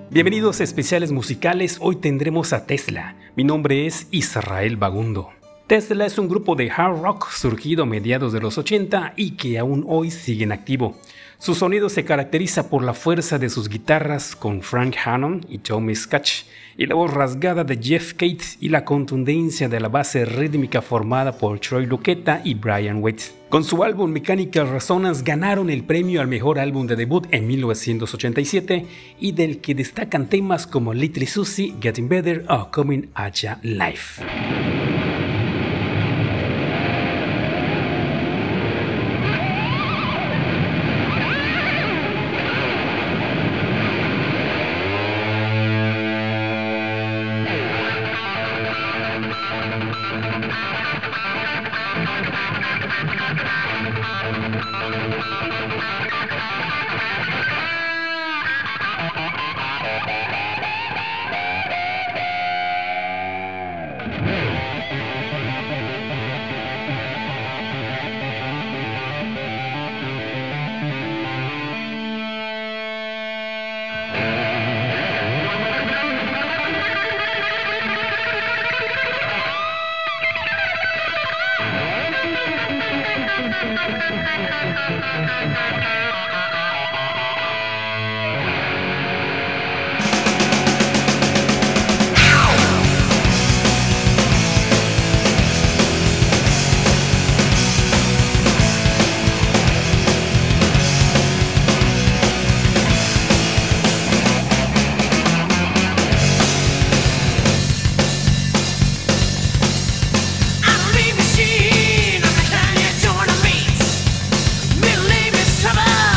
Bienvenidos a Especiales Musicales, hoy tendremos a Tesla. Mi nombre es Israel Bagundo. Tesla es un grupo de hard rock surgido a mediados de los 80 y que aún hoy sigue en activo. Su sonido se caracteriza por la fuerza de sus guitarras con Frank Hannon y Tommy Scratch, y la voz rasgada de Jeff Cates y la contundencia de la base rítmica formada por Troy Luccketta y Brian Waite. Con su álbum Mechanical Resonance ganaron el premio al mejor álbum de debut en 1987 y del que destacan temas como Little Susie, Getting Better o Coming at Ya Live. Trouble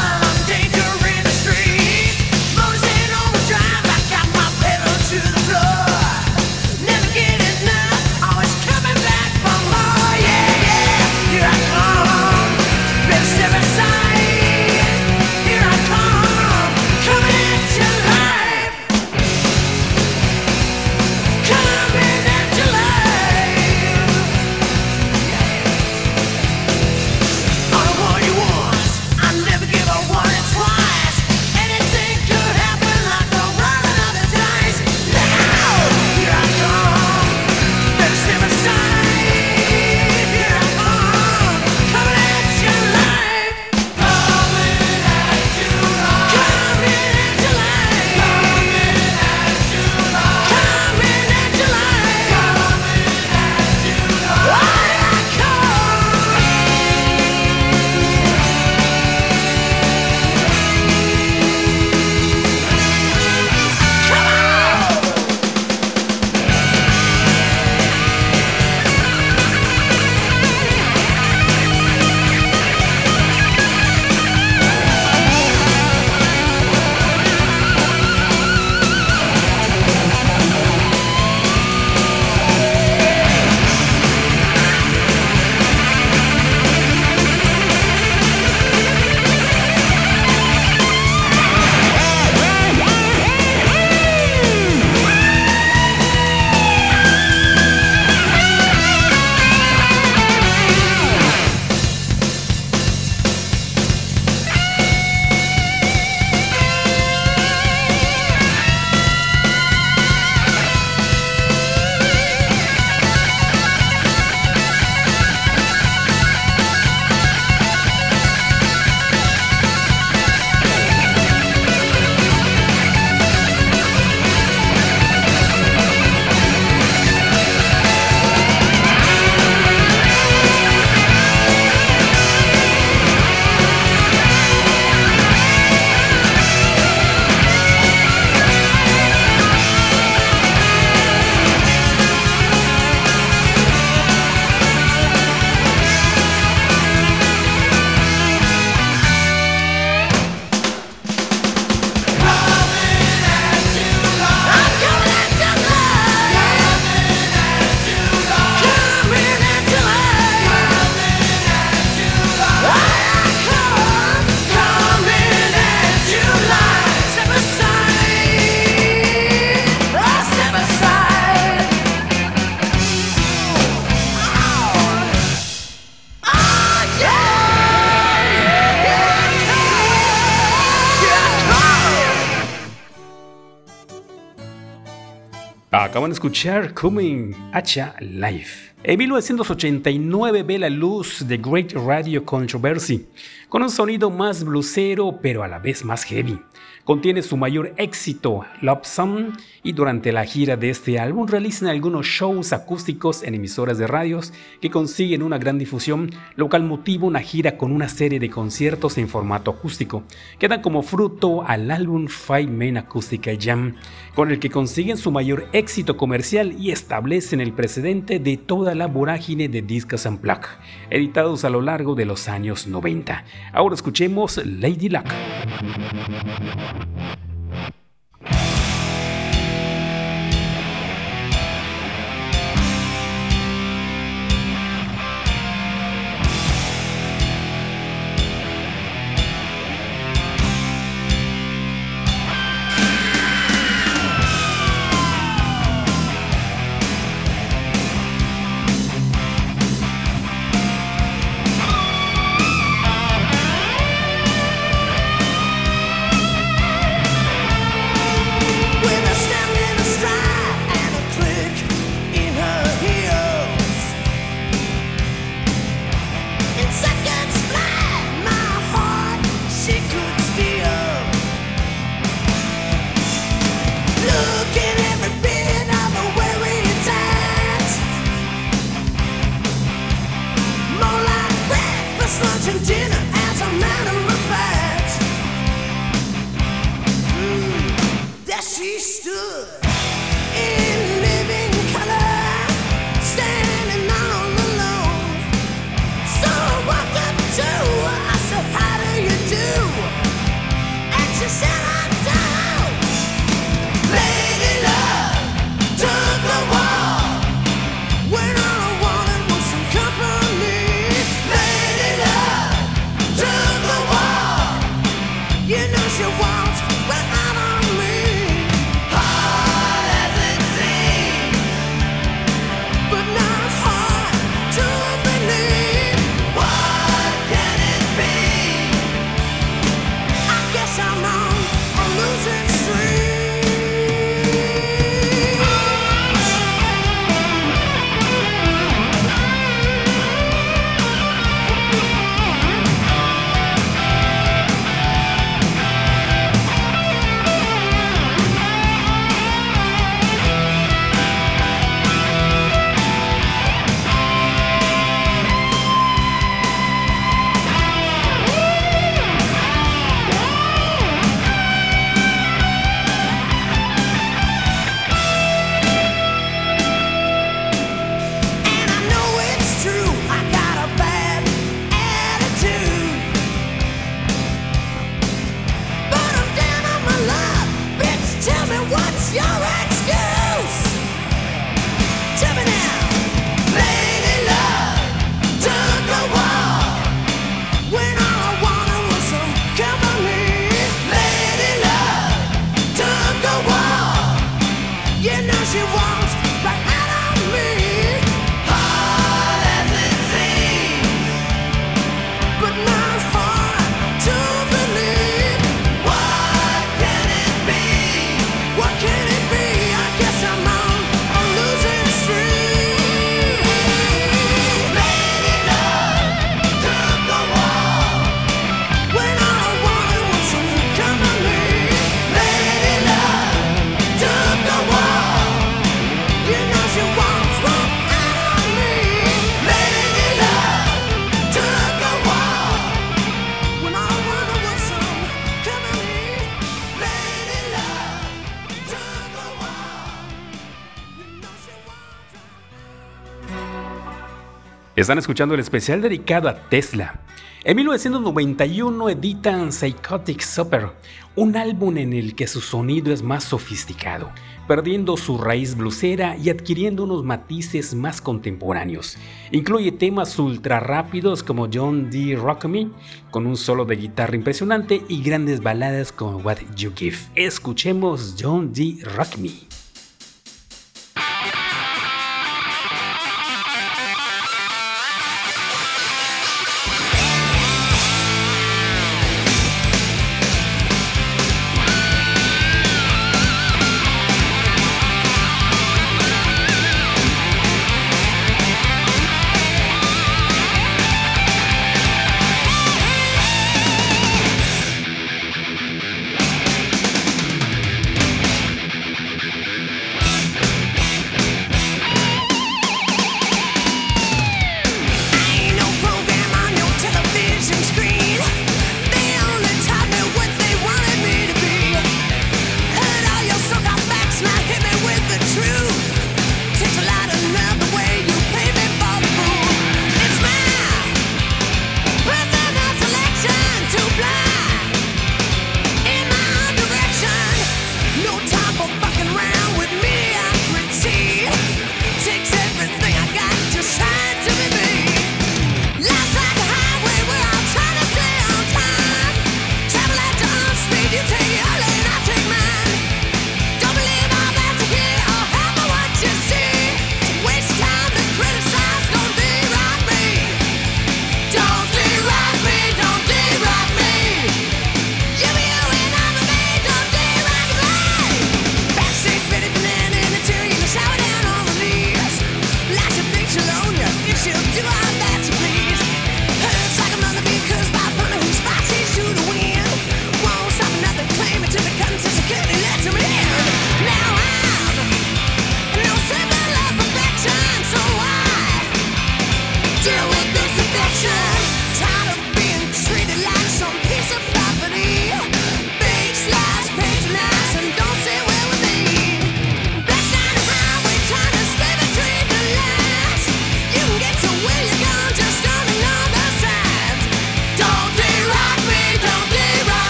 Acaban de escuchar Coming Hacha Live. En 1989 ve la luz The Great Radio Controversy, con un sonido más blusero pero a la vez más heavy. Contiene su mayor éxito, Love Song, y durante la gira de este álbum realizan algunos shows acústicos en emisoras de radios que consiguen una gran difusión, lo cual motiva una gira con una serie de conciertos en formato acústico, que dan como fruto al álbum Five Men Acoustic Jam, con el que consiguen su mayor éxito comercial y establecen el precedente de toda la vorágine de discos unplugged, editados a lo largo de los años 90. Ahora escuchemos Lady Luck. Están escuchando el especial dedicado a Tesla. En 1991 editan Psychotic Super, un álbum en el que su sonido es más sofisticado, perdiendo su raíz blusera y adquiriendo unos matices más contemporáneos. Incluye temas ultra rápidos como John D. Rock Me, con un solo de guitarra impresionante, y grandes baladas como What You Give. Escuchemos John D. Rock Me.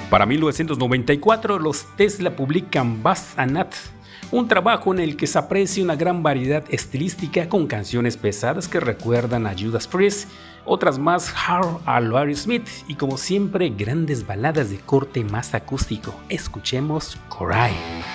Para 1994, los Tesla publican Buzz and Nut, un trabajo en el que se aprecia una gran variedad estilística con canciones pesadas que recuerdan a Judas Priest, otras más hard a Aerosmith y como siempre grandes baladas de corte más acústico. Escuchemos Cry.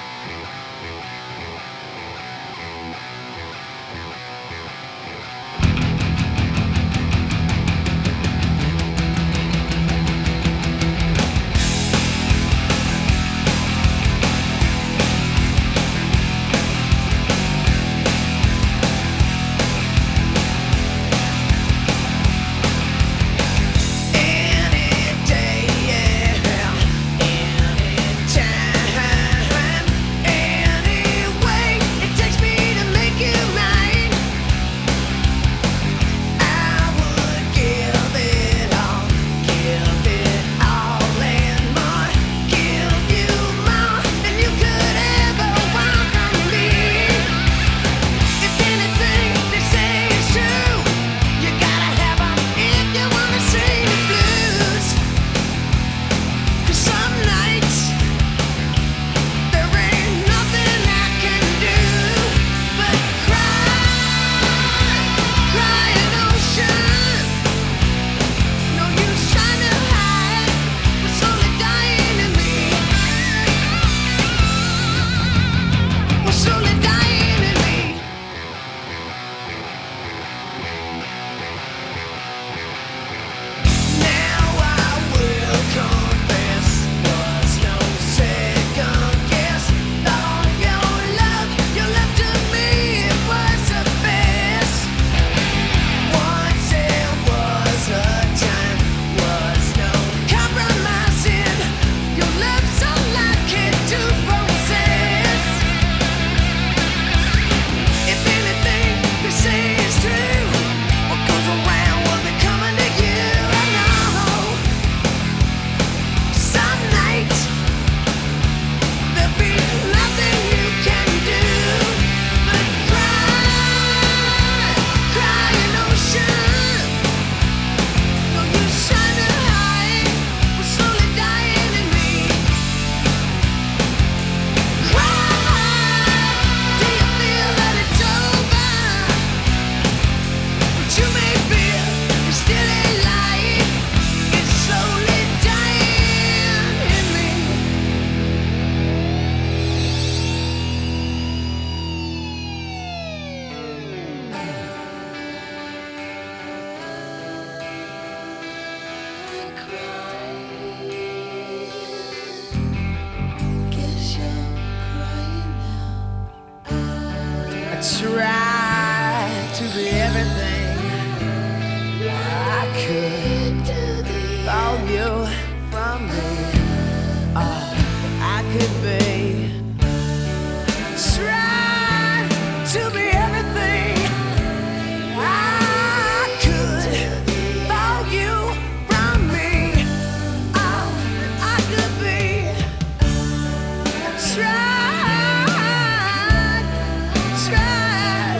Try to be everything I could. All you from me, all I could be. Try to be everything I could. All you from me, all I could be. Try.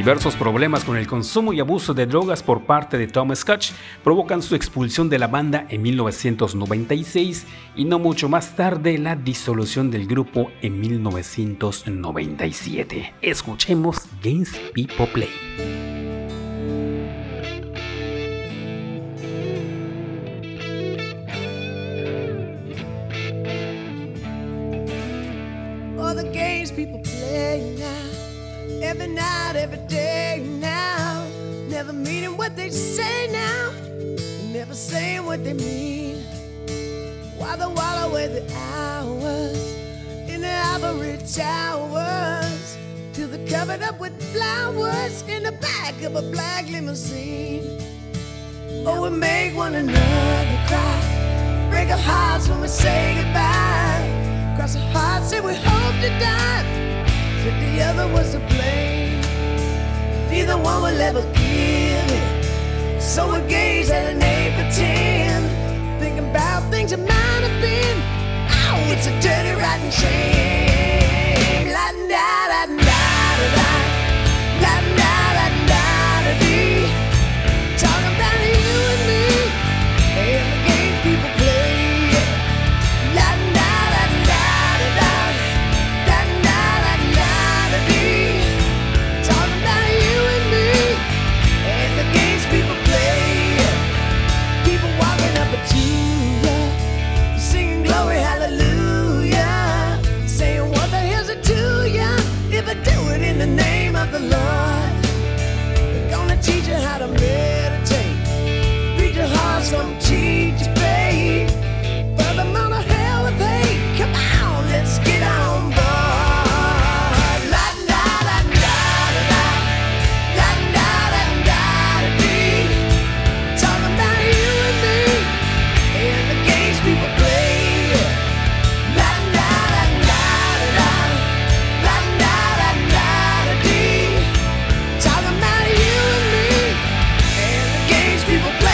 Diversos problemas con el consumo y abuso de drogas por parte de Tom Scott provocan su expulsión de la banda en 1996 y no mucho más tarde la disolución del grupo en 1997. Escuchemos Games People Play. All the games people play now, every night, every day now, never meaning what they say now, never saying what they mean. While they while away the hours in the ivory towers, till they're covered up with flowers in the back of a black limousine. Oh, we make one another cry, break our hearts when we say goodbye. Cross our hearts, say we hope to die. Said the other was to blame. Neither one will ever give it. So we gaze at an 8 for 10, thinking about things that might have been. Oh, it's a dirty, rotten shame. La da da da da da, la da da da da dee. Talking about you and me and the games people play. La da da da da da, la da da da da dee. Talking about you and me and the games people play. People walking up to you, singing glory, hallelujah, saying what the hell's it to ya if I do it in the name of the Lord. They're gonna teach you how to meditate, read your hearts from cheat to faith. For the amount of hell we pay, come on, let's get on board. La da da da da da, la da da da da dee. Talking about you and me and the games people play. La da da da da da, la da da da da dee. Talking about you and me and the games people play.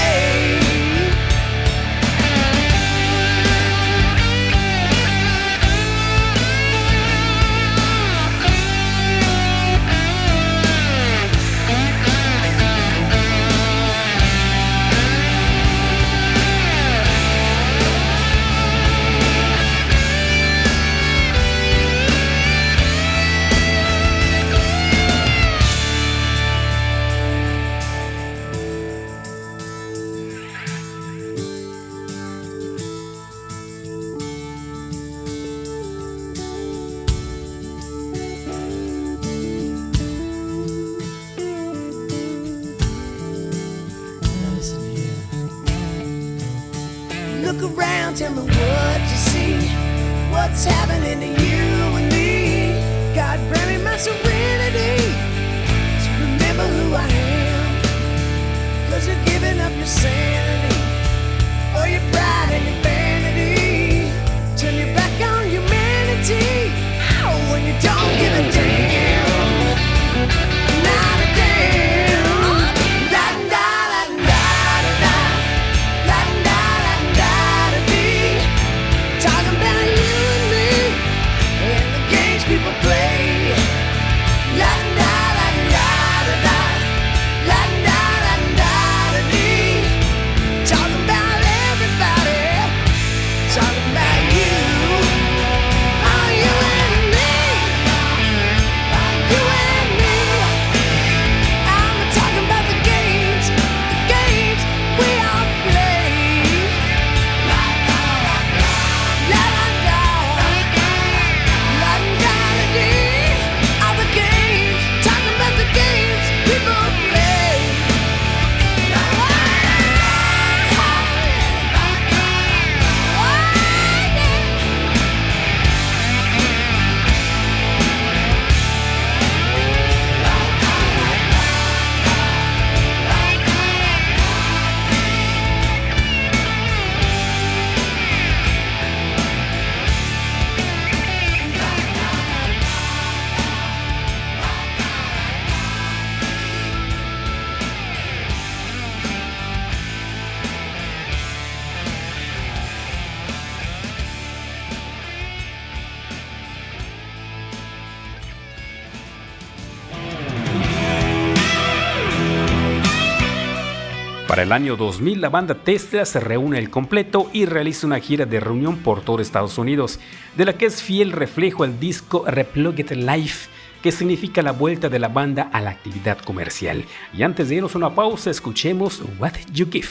Now listen here. Look around, tell me what you see. What's happening to you and me? God grant me my serenity to remember who I am. Cause you're giving up your sanity for your pride and your vanity. Turn your back on humanity. Ow, when you don't give a damn. Not a damn. La da da da da da, la da da da da dee. Talking about you and me and the games people play. Para el año 2000, la banda Tesla se reúne al completo y realiza una gira de reunión por todo Estados Unidos, de la que es fiel reflejo el disco Replugged Live, que significa la vuelta de la banda a la actividad comercial. Y antes de irnos a una pausa, escuchemos What You Give.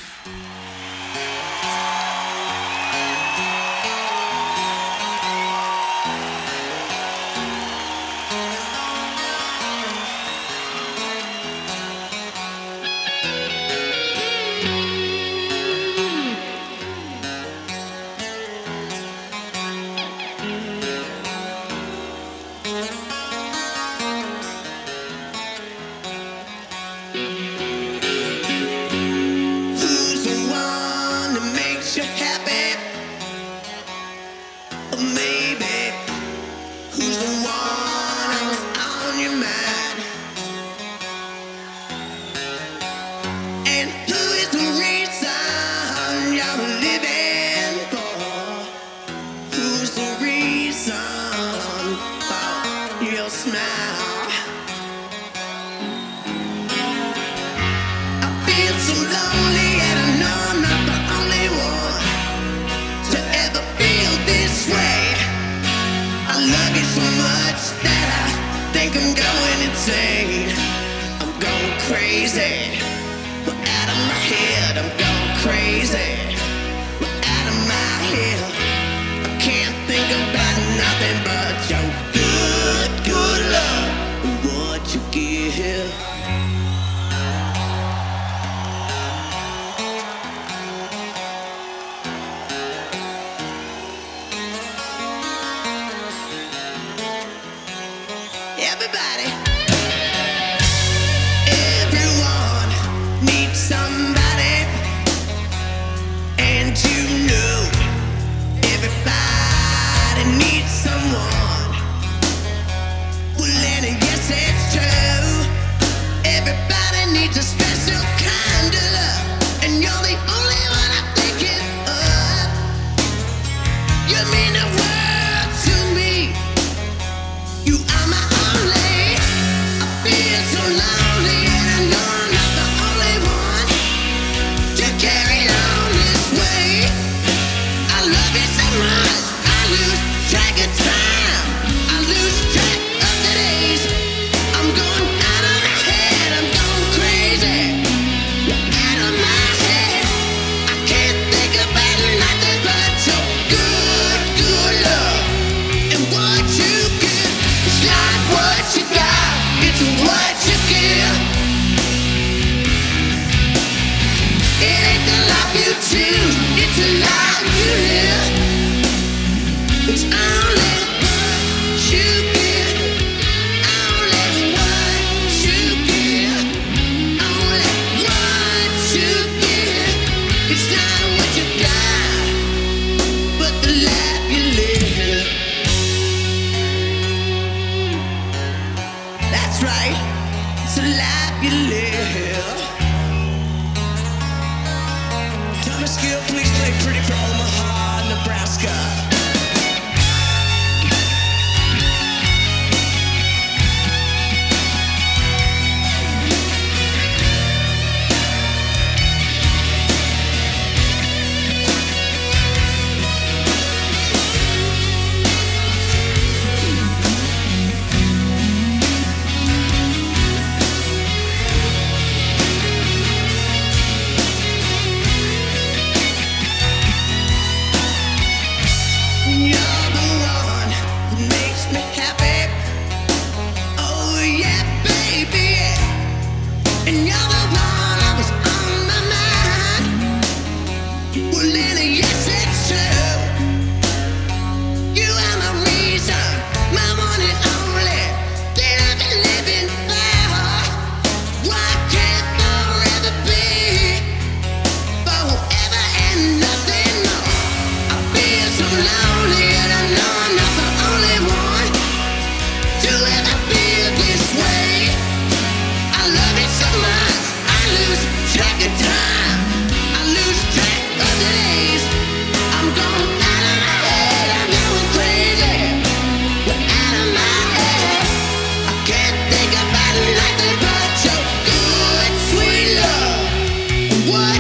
What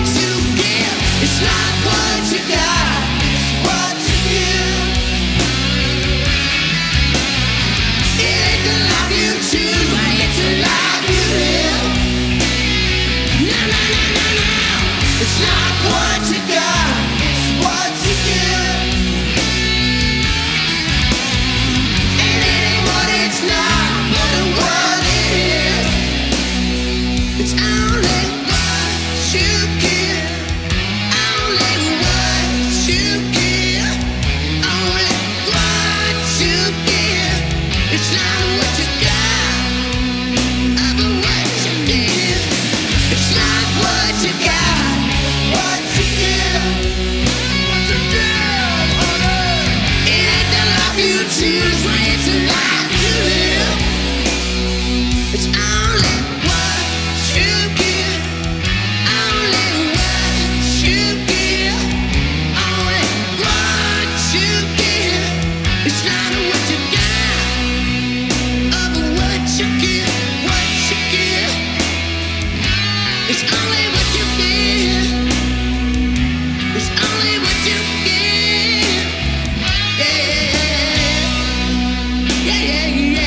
It's only what you give. It's only what you give. Yeah, yeah, yeah,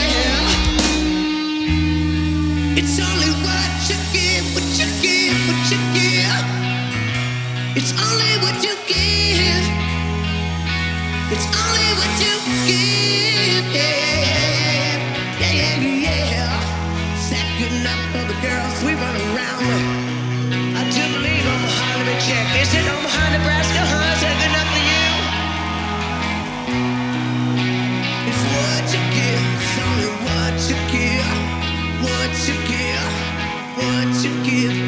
yeah. It's only what you give, what you give, what you give. It's only what you give. It's only what you give. Yeah, yeah, yeah, yeah. Sacking up for the girls we run around with. I do believe I'm behind the check. Is it Omaha, Nebraska, huh? Sacking up for you. It's what you give. It's only what you give. What you give. What you give.